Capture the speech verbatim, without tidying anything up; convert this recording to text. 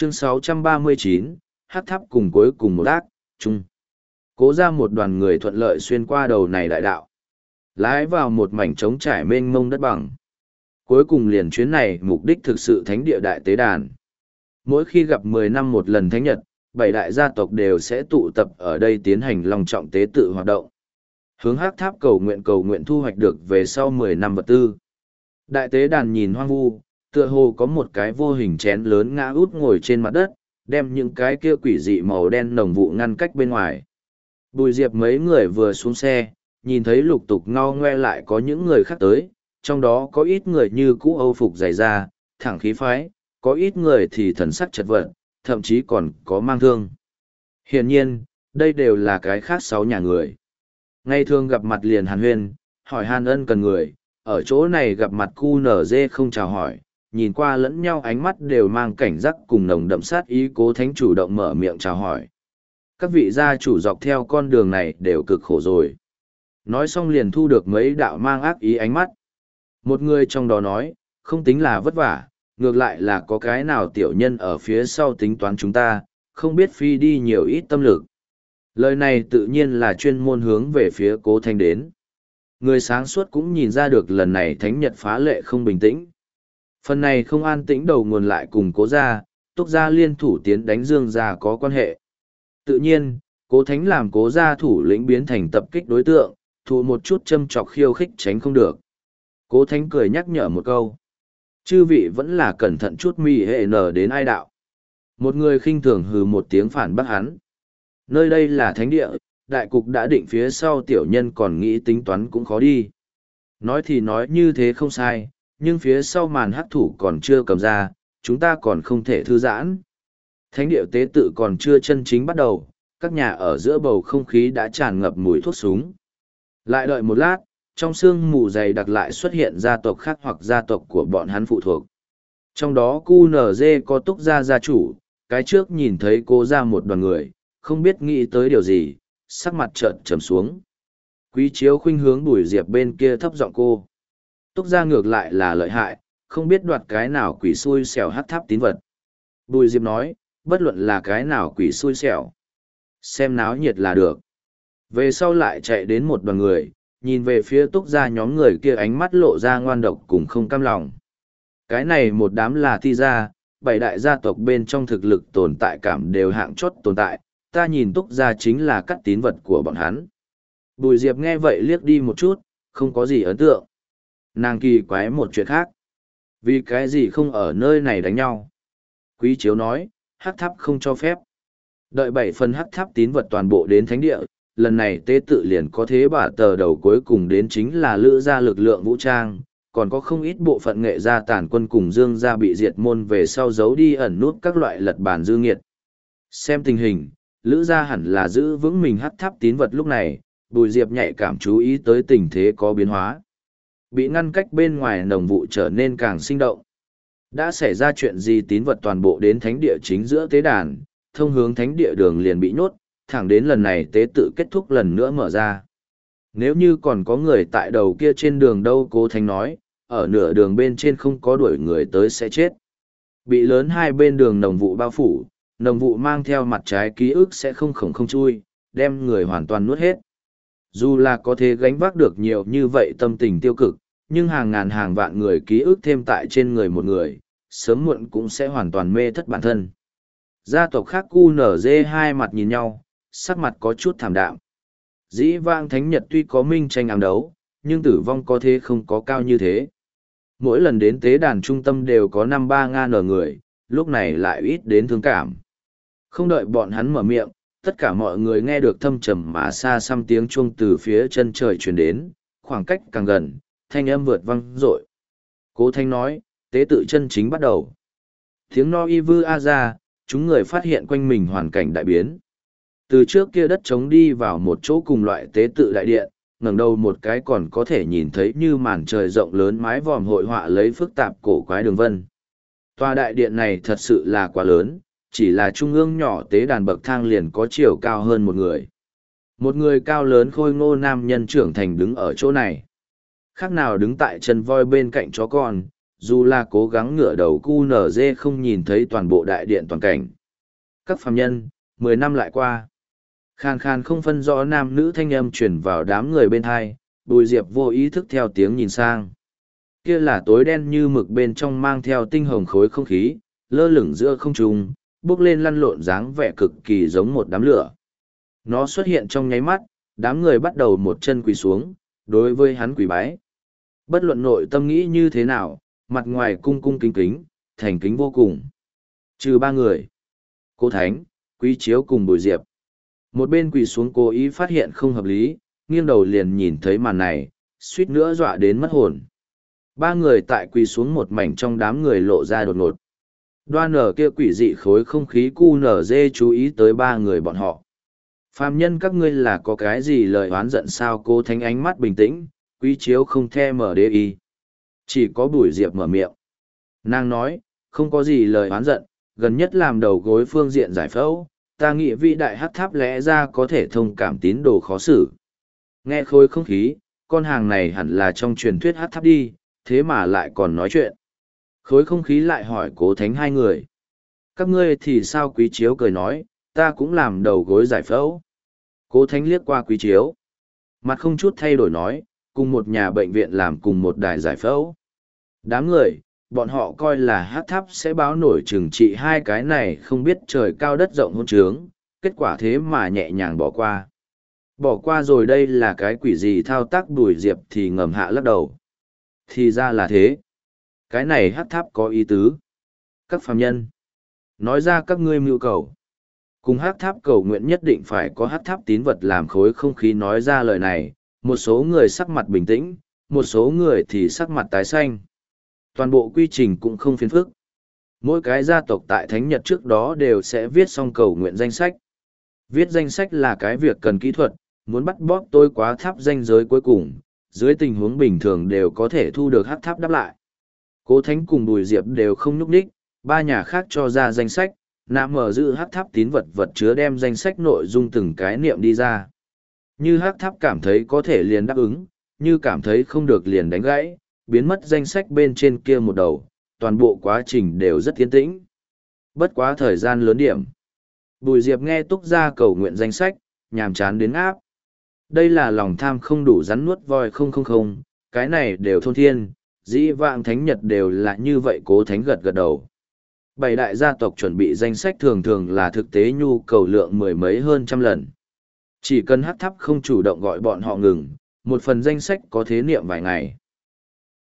Chương sáu trăm ba mươi chín, hát tháp cùng cuối cùng một ác, chung. Cố ra một đoàn người thuận lợi xuyên qua đầu này đại đạo. Lái vào một mảnh trống trải mênh mông đất bằng. Cuối cùng liền chuyến này mục đích thực sự thánh địa đại tế đàn. Mỗi khi gặp mười năm một lần thánh nhật, bảy đại gia tộc đều sẽ tụ tập ở đây tiến hành long trọng tế tự hoạt động. Hướng hắc tháp cầu nguyện cầu nguyện thu hoạch được về sau mười năm vật tư. Đại tế đàn nhìn hoang vu, tựa hồ có một cái vô hình chén lớn ngã út ngồi trên mặt đất, đem những cái kia quỷ dị màu đen nồng vụ ngăn cách bên ngoài. Bùi Diệp mấy người vừa xuống xe, nhìn thấy lục tục ngao ngoe lại có những người khác tới, trong đó có ít người như cũ âu phục dày da, thẳng khí phái, có ít người thì thần sắc chật vật, thậm chí còn có mang thương. Hiển nhiên, đây đều là cái khác sáu nhà người. Ngày thường gặp mặt liền hàn huyên, hỏi hàn ân cần người, ở chỗ này gặp mặt cu nở dê không chào hỏi, nhìn qua lẫn nhau ánh mắt đều mang cảnh giác cùng nồng đậm sát ý. Cố Thánh chủ động mở miệng chào hỏi. Các vị gia chủ dọc theo con đường này đều cực khổ rồi. Nói xong liền thu được mấy đạo mang ác ý ánh mắt. Một người trong đó nói, không tính là vất vả, ngược lại là có cái nào tiểu nhân ở phía sau tính toán chúng ta, không biết phi đi nhiều ít tâm lực. Lời này tự nhiên là chuyên môn hướng về phía Cố Thánh đến. Người sáng suốt cũng nhìn ra được lần này thánh nhật phá lệ không bình tĩnh. Phần này không an tĩnh đầu nguồn lại cùng Cố gia, Túc gia liên thủ tiến đánh Dương gia có quan hệ. Tự nhiên, Cố Thánh làm Cố gia thủ lĩnh biến thành tập kích đối tượng, thụ một chút châm chọc khiêu khích tránh không được. Cố Thánh cười nhắc nhở một câu. Chư vị vẫn là cẩn thận chút mì hệ nở đến ai đạo. Một người khinh thường hừ một tiếng phản bác hắn. Nơi đây là thánh địa, đại cục đã định phía sau tiểu nhân còn nghĩ tính toán cũng khó đi. Nói thì nói như thế không sai, nhưng phía sau màn hắc thủ còn chưa cầm ra, chúng ta còn không thể thư giãn. Thánh địa tế tự còn chưa chân chính bắt đầu, các nhà ở giữa bầu không khí đã tràn ngập mùi thuốc súng. Lại đợi một lát, trong sương mù dày đặc lại xuất hiện gia tộc khác hoặc gia tộc của bọn hắn phụ thuộc. Trong đó cu nở dê có Túc gia gia chủ, cái trước nhìn thấy Cố ra một đoàn người, không biết nghĩ tới điều gì, sắc mặt trợn trầm xuống. Quý Chiếu khuynh hướng Bùi Diệp bên kia thấp giọng cô. Túc gia ngược lại là lợi hại, không biết đoạt cái nào quỷ xui xẻo hắc tháp tín vật. Bùi Diệp nói, bất luận là cái nào quỷ xui xẻo. Xem náo nhiệt là được. Về sau lại chạy đến một đoàn người, nhìn về phía Túc gia nhóm người kia ánh mắt lộ ra ngoan độc cùng không cam lòng. Cái này một đám là thi gia, bảy đại gia tộc bên trong thực lực tồn tại cảm đều hạng chót tồn tại, ta nhìn Túc gia chính là cắt tín vật của bọn hắn. Bùi Diệp nghe vậy liếc đi một chút, không có gì ấn tượng. Nàng kỳ quái một chuyện khác. Vì cái gì không ở nơi này đánh nhau? Quý Chiếu nói, hắc tháp không cho phép. Đợi bảy phần hắc tháp tín vật toàn bộ đến thánh địa, lần này tế tự liền có thế bả tờ đầu cuối cùng đến chính là lữ gia lực lượng vũ trang, còn có không ít bộ phận nghệ gia tàn quân cùng Dương gia bị diệt môn về sau giấu đi ẩn nút các loại lật bản dư nghiệt. Xem tình hình, lữ gia hẳn là giữ vững mình hắc tháp tín vật lúc này, Bùi Diệp nhạy cảm chú ý tới tình thế có biến hóa. Bị ngăn cách bên ngoài nồng vụ trở nên càng sinh động. Đã xảy ra chuyện gì tín vật toàn bộ đến thánh địa chính giữa tế đàn, thông hướng thánh địa đường liền bị nhốt, thẳng đến lần này tế tự kết thúc lần nữa mở ra. Nếu như còn có người tại đầu kia trên đường đâu, Cố Thánh nói, ở nửa đường bên trên không có đuổi người tới sẽ chết. Bị lớn hai bên đường nồng vụ bao phủ, nồng vụ mang theo mặt trái ký ức sẽ không khổng không chui, đem người hoàn toàn nuốt hết. Dù là có thể gánh vác được nhiều như vậy tâm tình tiêu cực, nhưng hàng ngàn hàng vạn người ký ức thêm tại trên người một người, sớm muộn cũng sẽ hoàn toàn mê thất bản thân. Gia tộc khác cu nở dê hai mặt nhìn nhau, sắc mặt có chút thảm đạm. Dĩ vãng thánh nhật tuy có minh tranh ám đấu, nhưng tử vong có thế không có cao như thế. Mỗi lần đến tế đàn trung tâm đều có năm ba ngàn người, lúc này lại ít đến thương cảm. Không đợi bọn hắn mở miệng, tất cả mọi người nghe được thâm trầm mà xa xăm tiếng chuông từ phía chân trời truyền đến, khoảng cách càng gần, thanh âm vượt vang dội. Cố Thanh nói, tế tự chân chính bắt đầu. Tiếng no y vư a ra, chúng người phát hiện quanh mình hoàn cảnh đại biến. Từ trước kia đất trống đi vào một chỗ cùng loại tế tự đại điện, ngẩng đầu một cái còn có thể nhìn thấy như màn trời rộng lớn mái vòm hội họa lấy phức tạp cổ quái đường vân. Tòa đại điện này thật sự là quá lớn, chỉ là trung ương nhỏ tế đàn bậc thang liền có chiều cao hơn một người. Một người cao lớn khôi ngô nam nhân trưởng thành đứng ở chỗ này. Khác nào đứng tại chân voi bên cạnh chó con, dù là cố gắng ngửa đầu cu nở dê không nhìn thấy toàn bộ đại điện toàn cảnh. Các phàm nhân, mười năm lại qua. Khàn khàn không phân rõ nam nữ thanh âm truyền vào đám người bên thai, Bùi Diệp vô ý thức theo tiếng nhìn sang. Kia là tối đen như mực bên trong mang theo tinh hồng khối không khí, lơ lửng giữa không trung, bước lên lăn lộn dáng vẻ cực kỳ giống một đám lửa. Nó xuất hiện trong nháy mắt, đám người bắt đầu một chân quỳ xuống, đối với hắn quỳ bái. Bất luận nội tâm nghĩ như thế nào, mặt ngoài cung cung kính kính, thành kính vô cùng. Trừ ba người. Cố Thánh, Quý Chiếu cùng Bùi Diệp. Một bên quỳ xuống cố ý phát hiện không hợp lý, nghiêng đầu liền nhìn thấy màn này, suýt nữa dọa đến mất hồn. Ba người tại quỳ xuống một mảnh trong đám người lộ ra đột ngột. Đoan nở kia quỷ dị khối không khí cu nở dê chú ý tới ba người bọn họ. Phàm nhân các ngươi là có cái gì lời oán giận sao? Cố Thánh ánh mắt bình tĩnh, Quý Chiếu không the mở đê y. Chỉ có Bùi Diệp mở miệng. Nàng nói, không có gì lời oán giận, gần nhất làm đầu gối phương diện giải phẫu, ta nghĩ vĩ đại hắc tháp lẽ ra có thể thông cảm tín đồ khó xử. Nghe khối không khí, con hàng này hẳn là trong truyền thuyết hắc tháp đi, thế mà lại còn nói chuyện. Khối không khí lại hỏi Cố Thánh hai người. Các ngươi thì sao? Quý Chiếu cười nói, ta cũng làm đầu gối giải phẫu. Cố Thánh liếc qua Quý Chiếu. Mặt không chút thay đổi nói, cùng một nhà bệnh viện làm cùng một đài giải phẫu. Đám người, bọn họ coi là hát tháp sẽ báo nổi trừng trị hai cái này không biết trời cao đất rộng hôn trướng, kết quả thế mà nhẹ nhàng bỏ qua. Bỏ qua rồi đây là cái quỷ gì thao tác? Bùi Diệp thì ngầm hạ lắc đầu. Thì ra là thế. Cái này hát tháp có ý tứ. Các phàm nhân, nói ra các ngươi mưu cầu. Cùng hát tháp cầu nguyện nhất định phải có hát tháp tín vật làm khối không khí nói ra lời này, một số người sắc mặt bình tĩnh, một số người thì sắc mặt tái xanh. Toàn bộ quy trình cũng không phiền phức. Mỗi cái gia tộc tại Thánh Nhật trước đó đều sẽ viết xong cầu nguyện danh sách. Viết danh sách là cái việc cần kỹ thuật, muốn bắt bóp tôi quá tháp danh giới cuối cùng, dưới tình huống bình thường đều có thể thu được hát tháp đáp lại. Cố Thánh cùng Bùi Diệp đều không nhúc nhích, ba nhà khác cho ra danh sách, nạm mở giữ hát tháp tín vật vật chứa đem danh sách nội dung từng cái niệm đi ra. Như hát tháp cảm thấy có thể liền đáp ứng, như cảm thấy không được liền đánh gãy, biến mất danh sách bên trên kia một đầu, toàn bộ quá trình đều rất tiến tĩnh. Bất quá thời gian lớn điểm. Bùi Diệp nghe túc ra cầu nguyện danh sách, nhàm chán đến áp. Đây là lòng tham không đủ rắn nuốt voi không không không, cái này đều thôn thiên, dĩ vãng Thánh Nhật đều là như vậy. Cố Thánh gật gật đầu. Bảy đại gia tộc chuẩn bị danh sách thường thường là thực tế nhu cầu lượng mười mấy hơn trăm lần. Chỉ cần hát tháp không chủ động gọi bọn họ ngừng, một phần danh sách có thế niệm vài ngày.